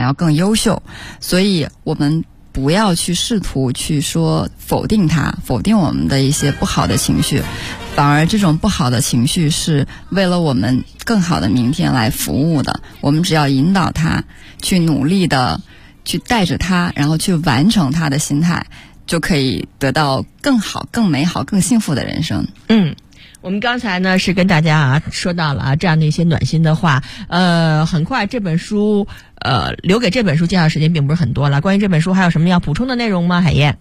要更优秀，所以我们不要去试图去说否定它，否定我们的一些不好的情绪，反而这种不好的情绪是为了我们更好的明天来服务的。我们只要引导他去努力的去带着他，然后去完成他的心态，就可以得到更好、更美好、更幸福的人生。 我们刚才呢是跟大家说到了这样的一些暖心的话，很快这本书留给这本书介绍时间并不是很多了。关于这本书还有什么要补充的内容吗？海燕？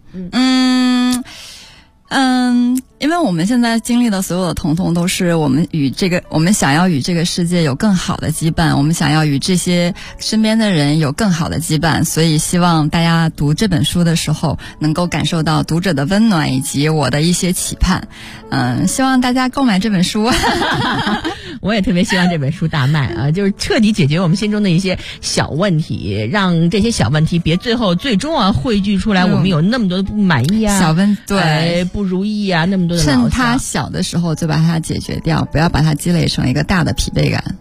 因为我们现在经历的所有的疼痛都是我们想要与这个世界有更好的羁绊，我们想要与这些身边的人有更好的羁绊，所以希望大家读这本书的时候能够感受到读者的温暖以及我的一些期盼。希望大家购买这本书。 我也特别希望这本书大卖啊，就是彻底解决我们心中的一些小问题，让这些小问题别最终汇聚出来，我们有那么多的不满意啊，对，不如意啊，那么多的趁它小的时候就把它解决掉，不要把它积累成一个大的疲惫感。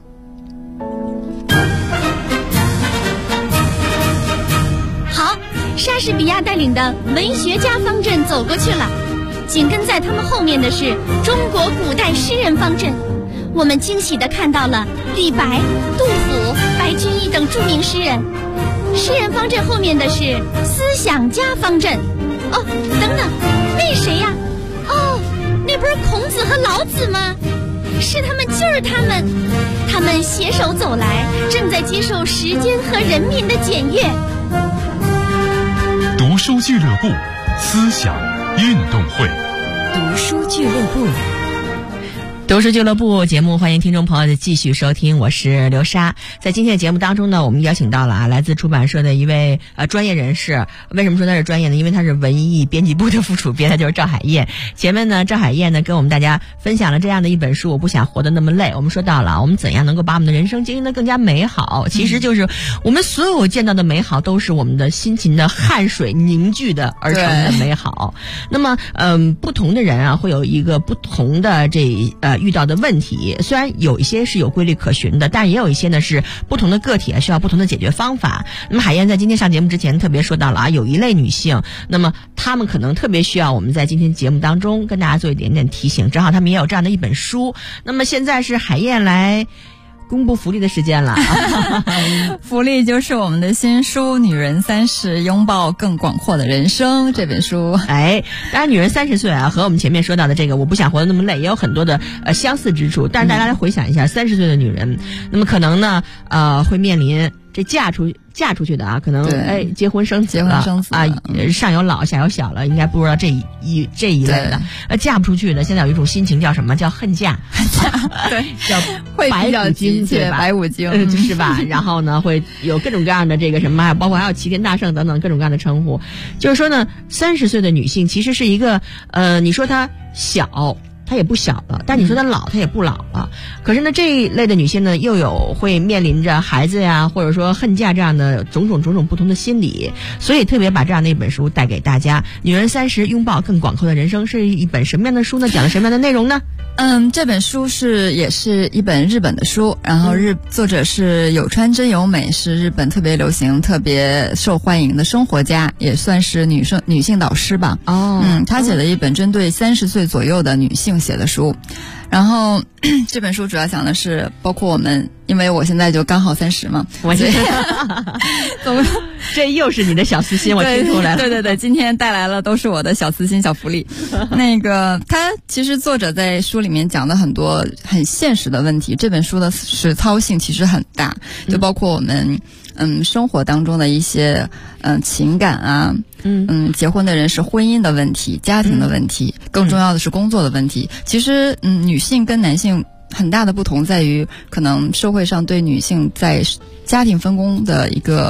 好，莎士比亚带领的文学家方阵走过去了，紧跟在他们后面的是中国古代诗人方阵。我们惊喜地看到了李白、杜甫、白居易等著名诗人。诗人方阵后面的是思想家方阵。哦，等等，那谁呀？哦，那不是孔子和老子吗？是他们，就是他们，他们携手走来，正在接受时间和人民的检阅。 读书俱乐部，思想运动会。 读书俱乐部。 读书俱乐部节目，欢迎听众朋友的继续收听，我是刘莎。在今天的节目当中呢，我们邀请到了来自出版社的一位专业人士。为什么说他是专业呢？因为他是文艺编辑部的副主编，他就是赵海燕。前面呢，赵海燕呢跟我们大家分享了这样的一本书《我不想活得那么累》。我们说到了我们怎样能够把我们的人生经营得更加美好，其实就是我们所有见到的美好都是我们的辛勤的汗水凝聚的而成的美好。那么不同的人会有一个不同的遇到的问题，虽然有一些是有规律可循的，但也有一些呢是不同的个体需要不同的解决方法。那么海燕在今天上节目之前特别说到了有一类女性，那么她们可能特别需要我们在今天节目当中跟大家做一点点提醒，正好她们也有这样的一本书。那么现在是海燕来公布福利的时间了。 福利就是我们的新书《女人30拥抱更广阔的人生》这本书。 当然女人30岁和我们前面说到的这个我不想活得那么累也有很多的相似之处，但是大家来回想一下30岁的女人，那么可能呢会面临这嫁出去的可能结婚生子了上有老下有小了，应该不知道这一类的嫁不出去的，现在有一种心情叫什么？叫恨嫁。 对， 叫白骨精，对吧？ 白骨精是吧？然后呢会有各种各样的这个什么，包括还有齐天大圣等等各种各样的称呼。就是说呢，30岁的女性其实是一个你说她小她也不小了，但你说她老她也不老了。可是呢这一类的女性呢又有会面临着孩子呀或者说恨嫁这样的种种不同的心理，所以特别把这样的一本书带给大家。女人30拥抱更广阔的人生是一本什么样的书呢？讲了什么样的内容呢？ 这本书也是一本日本的书，然后作者是有川真由美，是日本特别流行特别受欢迎的生活家，也算是女性导师吧。她写了一本针对30岁左右的女性写的书。然后这本书主要讲的是包括我们，因为我现在就刚好30嘛， 这又是你的小私心，我听出来了。 对，今天带来了都是我的小私心小福利。他其实作者在书里面讲的很多很现实的问题，这本书的实操性其实很大，就包括我们生活当中的一些情感啊，结婚的人是婚姻的问题、家庭的问题，更重要的是工作的问题。其实女性跟男性很大的不同在于，可能社会上对女性在家庭分工的一个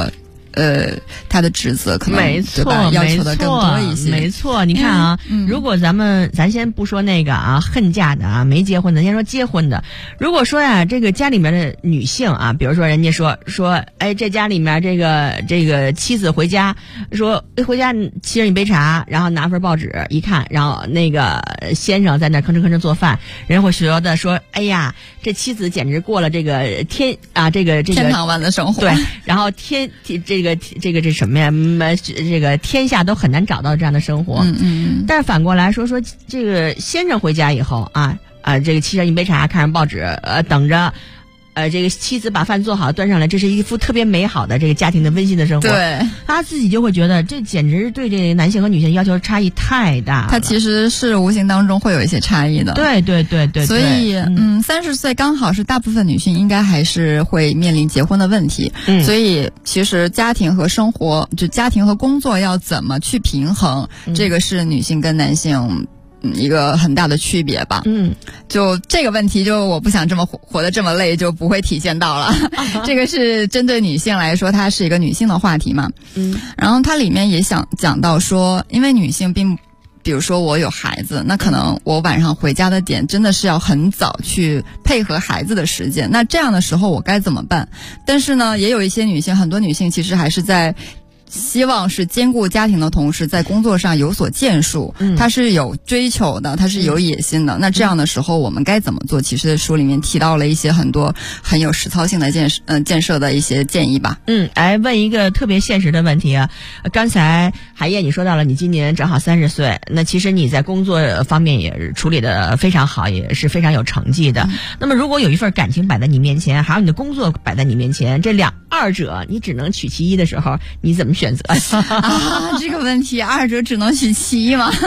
他的职责可能没错， 对吧，要求的更多一些。 没错，你看啊，如果咱先不说那个恨嫁的没结婚的，先说结婚的。如果说呀，这个家里面的女性比如说人家说，哎，这家里面这个妻子回家说回家沏上一杯茶，然后拿份报纸一看，然后那个先生在那吭哧做饭，人会觉得说，哎呀，这妻子简直过了这个天堂般的生活。 对，然后这什么呀？这个天下都很难找到这样的生活。但是反过来说这个先生回家以后这个沏上一杯茶，看上报纸，等着。这个妻子把饭做好端上来，这是一副特别美好的这个家庭的温馨的生活。 对， 他自己就会觉得这简直对这男性和女性要求差异太大了。 他其实是无形当中会有一些差异的。 对。 所以30岁刚好是大部分女性应该还是会面临结婚的问题。所以其实家庭和生活，就家庭和工作要怎么去平衡，这个是女性跟男性一个很大的区别吧。就这个问题，就我不想这么活得这么累，就不会体现到了。这个是针对女性来说，它是一个女性的话题嘛。然后它里面也想讲到说，因为女性比如说我有孩子，那可能我晚上回家的点真的是要很早去配合孩子的时间，那这样的时候我该怎么办？但是呢，也有一些女性，很多女性其实还是在希望是兼顾家庭的同时，在工作上有所建树，他是有追求的，他是有野心的。那这样的时候，我们该怎么做？其实书里面提到了一些很多很有实操性的建设的一些建议吧。 来问一个特别现实的问题啊，刚才海燕你说到了，你今年正好30岁，那其实你在工作方面也是处理的非常好，也是非常有成绩的。那么如果有一份感情摆在你面前，还有你的工作摆在你面前，这二者你只能取其一的时候，你怎么选择这个问题二者只能取其一吗？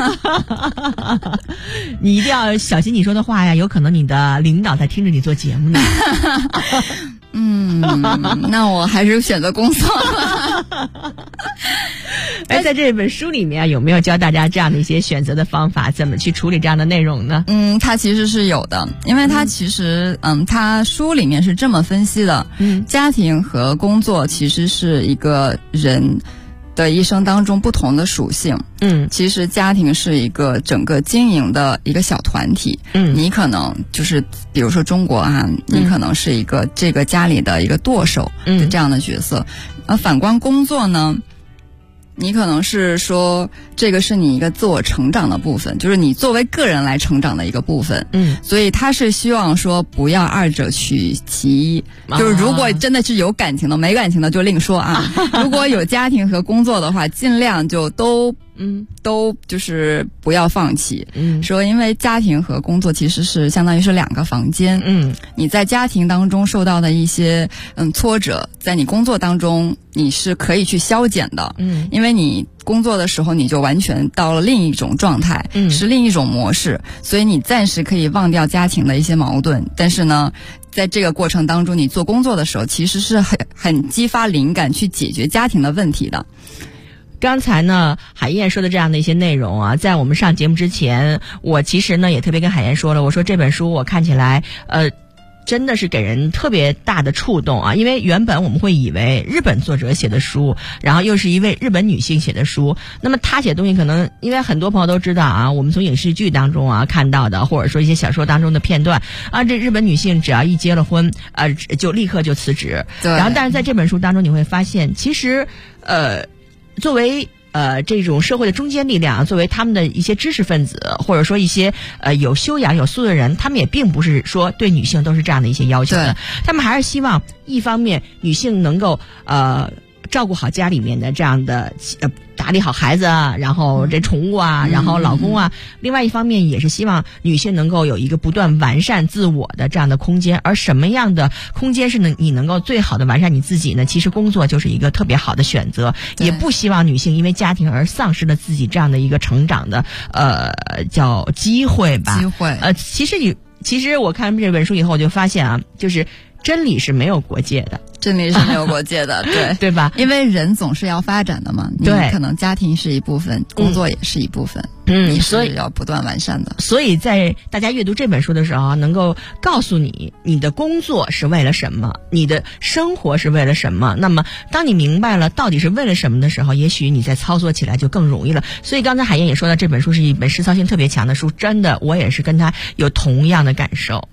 你一定要小心你说的话呀，有可能你的领导在听着你做节目呢。 那我还是选择工作了。 在这本书里面有没有教大家这样的一些选择的方法，怎么去处理这样的内容呢？ 它其实是有的，因为它其实它书里面是这么分析的。家庭和工作其实是一个人的一生当中不同的属性。其实家庭是一个整个经营的一个小团体。你可能就是比如说中国你可能是一个这个家里的一个舵手的这样的角色。反观工作呢，你可能是说这个是你一个自我成长的部分，就是你作为个人来成长的一个部分。所以他是希望说不要二者取其一，就是如果真的是有感情的，没感情的就另说如果有家庭和工作的话，尽量就都就是不要放弃。说因为家庭和工作其实是相当于是2个房间。你在家庭当中受到的一些挫折，在你工作当中你是可以去消减的。因为你工作的时候你就完全到了另一种状态，是另一种模式，所以你暂时可以忘掉家庭的一些矛盾。但是呢，在这个过程当中，你做工作的时候其实是很激发灵感去解决家庭的问题的。 刚才呢，海燕说的这样的一些内容在我们上节目之前，我其实呢也特别跟海燕说了，我说这本书我看起来真的是给人特别大的触动因为原本我们会以为日本作者写的书，然后又是一位日本女性写的书，那么她写的东西可能因为很多朋友都知道我们从影视剧当中看到的，或者说一些小说当中的片段这日本女性只要一结了婚就立刻就辞职。然后但是在这本书当中你会发现，其实作为这种社会的中坚力量，作为他们的一些知识分子，或者说一些有修养有素的人，他们也并不是说对女性都是这样的一些要求的，他们还是希望一方面女性能够照顾好家里面的这样的打理好孩子然后这宠物然后老公另外一方面也是希望女性能够有一个不断完善自我的这样的空间。而什么样的空间是你能够最好的完善你自己呢？其实工作就是一个特别好的选择，也不希望女性因为家庭而丧失了自己这样的一个成长的叫机会吧。其实我看这本书以后我就发现就是真理是没有国界的， 真理是没有国界的，对对吧？ 因为人总是要发展的嘛， 对， 你可能家庭是一部分，工作也是一部分，你是要不断完善的。 所以在大家阅读这本书的时候，能够告诉你你的工作是为了什么，你的生活是为了什么。那么当你明白了到底是为了什么的时候，也许你在操作起来就更容易了。所以刚才海燕也说到，这本书是一本实操性特别强的书，真的，我也是跟他有同样的感受。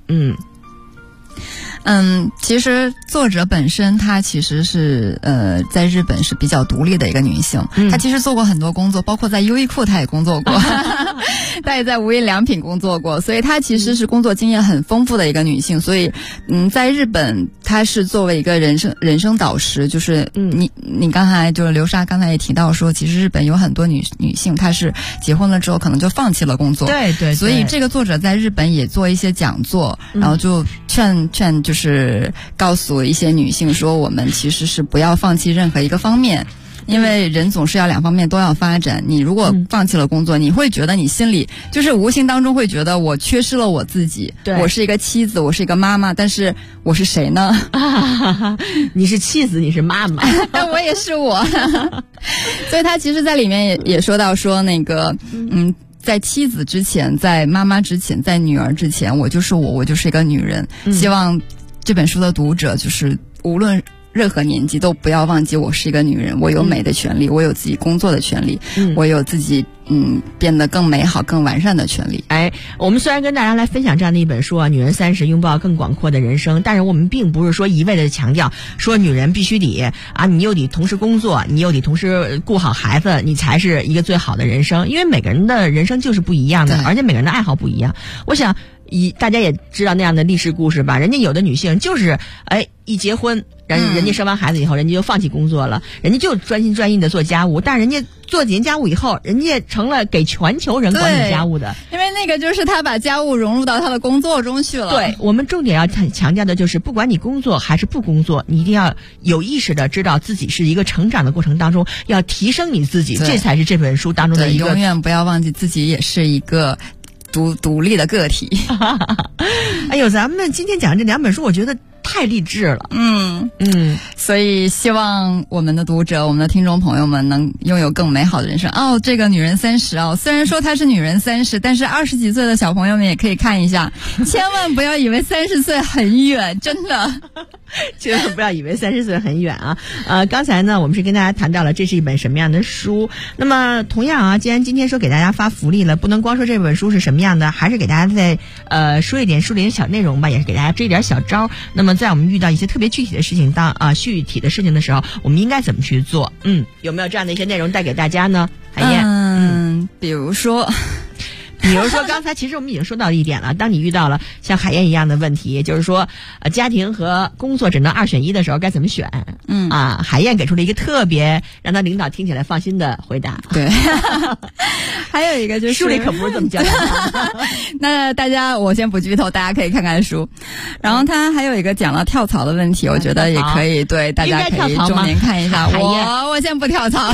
其实作者本身她其实是在日本是比较独立的一个女性，她其实做过很多工作，包括在优衣库她也工作过她也在无印良品工作过，所以她其实是工作经验很丰富的一个女性。所以在日本她是作为一个人生导师，就是你刚才就是刘莎刚才也提到说，其实日本有很多女性她是结婚了之后可能就放弃了工作， 对， 所以这个作者在日本也做一些讲座，然后就劝就是告诉一些女性说，我们其实是不要放弃任何一个方面，因为人总是要两方面都要发展。你如果放弃了工作，你会觉得你心里就是无形当中会觉得我缺失了我自己，我是一个妻子，我是一个妈妈，但是我是谁呢？ 你是妻子，你是妈妈但我也是我所以他其实在里面也说到说那个在妻子之前，在妈妈之前，在女儿之前，我就是我就是一个女人。希望这本书的读者就是无论任何年纪都不要忘记，我是一个女人，我有美的权利，我有自己工作的权利，我有自己变得更美好更完善的权利。 我们虽然跟大家来分享这样的一本书啊，女人30拥抱更广阔的人生，但是我们并不是说一味的强调说女人必须得你又得同时工作，你又得同时顾好孩子，你才是一个最好的人生。因为每个人的人生就是不一样的，而且每个人的爱好不一样。我想大家也知道那样的历史故事吧，人家有的女性就是一结婚人家生完孩子以后，人家就放弃工作了，人家就专心专意的做家务，但是人家做几年家务以后，人家成了给全球人管理家务的， 因为那个就是他把家务融入到他的工作中去了。 对，我们重点要强调的就是，不管你工作还是不工作，你一定要有意识的知道自己是一个成长的过程当中要提升你自己，这才是这本书当中的一个。 永远不要忘记自己也是一个独立的个体哎呦，咱们今天讲这2本书，我觉得太励志了。 所以希望我们的读者，我们的听众朋友们能拥有更美好的人生。这个女人30虽然说她是女人30，但是20几岁的小朋友们也可以看一下，千万不要以为30岁很远，真的千万不要以为30岁很远啊！刚才呢，我们是跟大家谈到了这是一本什么样的书。那么同样既然今天说给大家发福利了，不能光说这本书是什么样的，还是给大家再说一点书里的小内容吧，也是给大家支一点小招。那么在我们遇到一些特别具体的事情具体的事情的时候，我们应该怎么去做？有没有这样的一些内容带给大家呢？海燕， 比如说刚才其实我们已经说到一点了，当你遇到了像海燕一样的问题，就是说家庭和工作只能2选1的时候该怎么选？海燕给出了一个特别让他领导听起来放心的回答。 对还有一个就是书里可不是这么教的那大家我先不剧透，大家可以看看书。然后他还有一个讲了跳槽的问题，我觉得也可以对大家可以重点看一下。我先不跳槽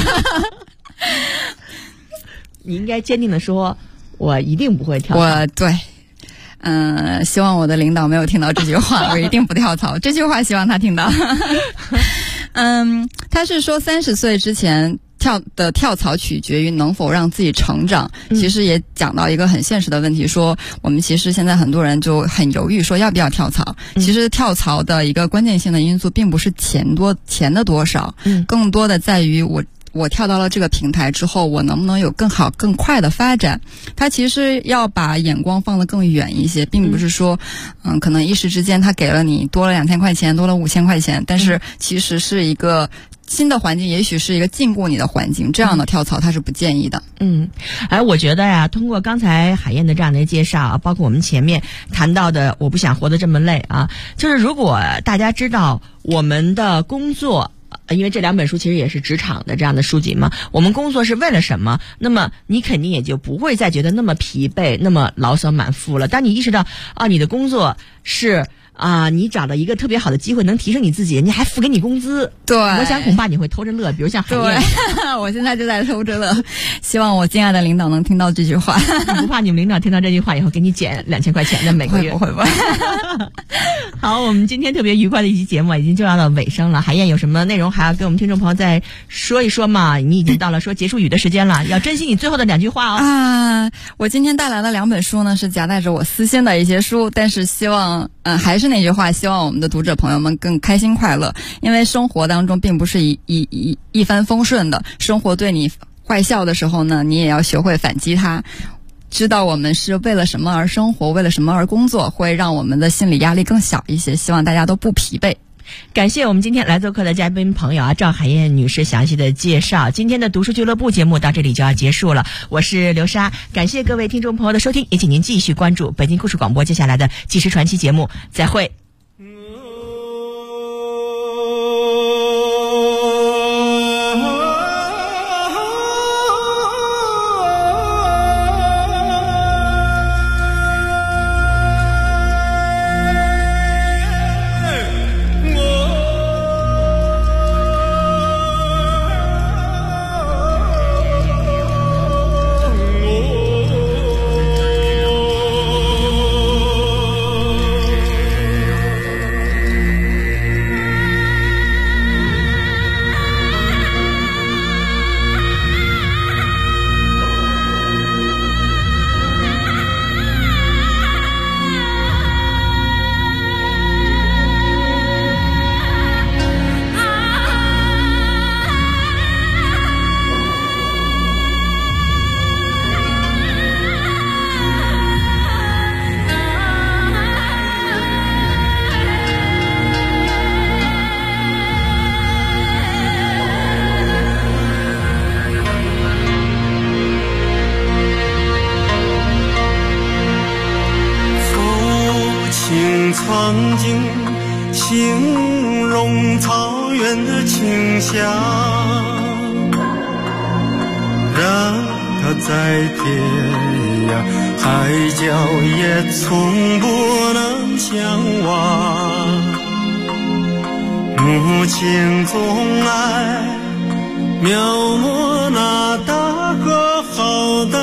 你应该坚定的说，我一定不会跳槽。 对希望我的领导没有听到这句话我一定不跳槽这句话希望他听到他是说30岁之前跳槽取决于能否让自己成长。其实也讲到一个很现实的问题，说我们其实现在很多人就很犹豫说要不要跳槽。其实跳槽的一个关键性的因素并不是钱的多少，更多的在于我跳到了这个平台之后，我能不能有更好更快的发展。他其实要把眼光放得更远一些，并不是说可能一时之间他给了你多了2000块钱，多了5000块钱，但是其实是一个新的环境，也许是一个禁锢你的环境，这样的跳槽他是不建议的。 我觉得通过刚才海燕的这样的介绍包括我们前面谈到的我不想活得这么累就是如果大家知道我们的工作，因为这2本书其实也是职场的这样的书籍嘛，我们工作是为了什么，那么你肯定也就不会再觉得那么疲惫那么牢骚满腹了。当你意识到你的工作是你找到一个特别好的机会，能提升你自己，人家还付给你工资。 对， 我想恐怕你会偷着乐，比如像海燕。 对，我现在就在偷着乐，希望我敬爱的领导能听到这句话。 你不怕你们领导听到这句话以后给你减2000块钱的每个月？ 不会。 好，我们今天特别愉快的一期节目已经就要到尾声了。海燕有什么内容还要跟我们听众朋友再说一说吗？你已经到了说结束语的时间了，要珍惜你最后的2句话哦。 我今天带来的2本书呢，是夹带着我私心的一些书，但是希望还是那句话，希望我们的读者朋友们更开心快乐，因为生活当中并不是一帆风顺的，生活对你坏笑的时候呢，你也要学会反击它。知道我们是为了什么而生活，为了什么而工作，会让我们的心理压力更小一些，希望大家都不疲惫。 感谢我们今天来做客的嘉宾朋友赵海燕女士详细的介绍。今天的读书俱乐部节目到这里就要结束了，我是刘莎，感谢各位听众朋友的收听，也请您继续关注北京故事广播接下来的纪实传奇节目，再会。 曾经形容草原的清香，让它在天涯海角也从不能相忘。母亲总爱描摹那大河浩荡，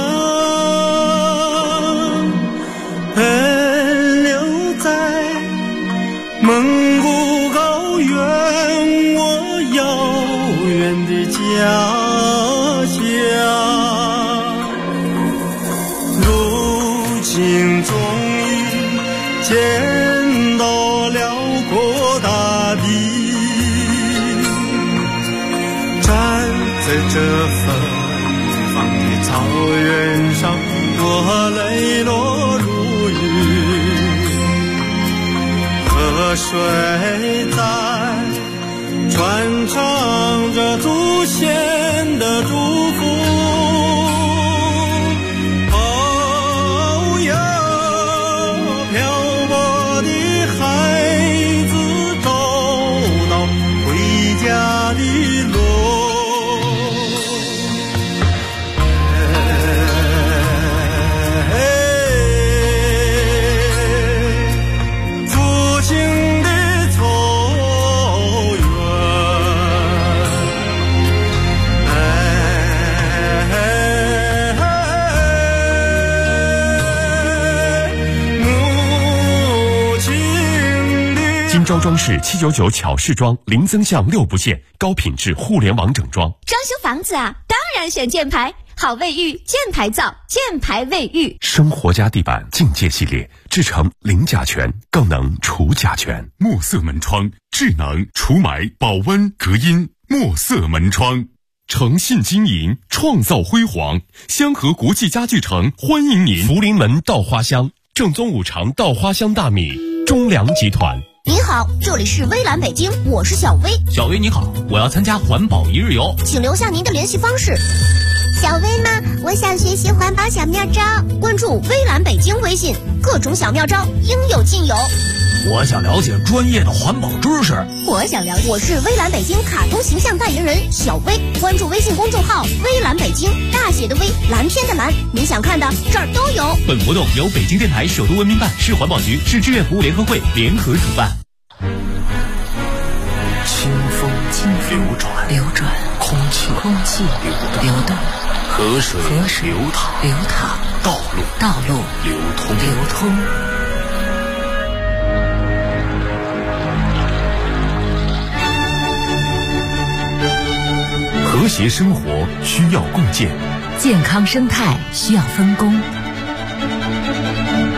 蒙古高原，我遥远的家乡，如今终于见到辽阔大地，站在这芬芳的草原上，我泪落如雨。河水在传唱着祖先的祝福，哦哟，漂泊的孩子找到回家的路。 张装饰799巧饰装，零增项6不限，高品质互联网整装。 装修房子啊，当然选箭牌，好卫浴，箭牌造，箭牌卫浴。 生活家地板境界系列，制成零甲醛，更能除甲醛。墨色门窗，智能除霾、保温、隔音。墨色门窗，诚信经营，创造辉煌。香河国际家具城欢迎您。福临门稻花香，正宗五常稻花香大米，中粮集团。 您好，这里是微蓝北京，我是小薇。 小薇你好，我要参加环保1日游， 请留下您的联系方式。小薇吗？我想学习环保小妙招，关注微蓝北京微信，各种小妙招应有尽有。 我想了解专业的环保知识。 我想了解。我是微蓝北京卡通形象代言人小薇，关注微信公众号微蓝北京，大写的微，蓝天的蓝，你想看的这儿都有。 本活动由北京电台首都文明办、市环保局、市志愿服务联合会联合主办。 清风流转，空气流动，河水流淌，道路流通。 和谐生活需要共建， 健康生态需要分工。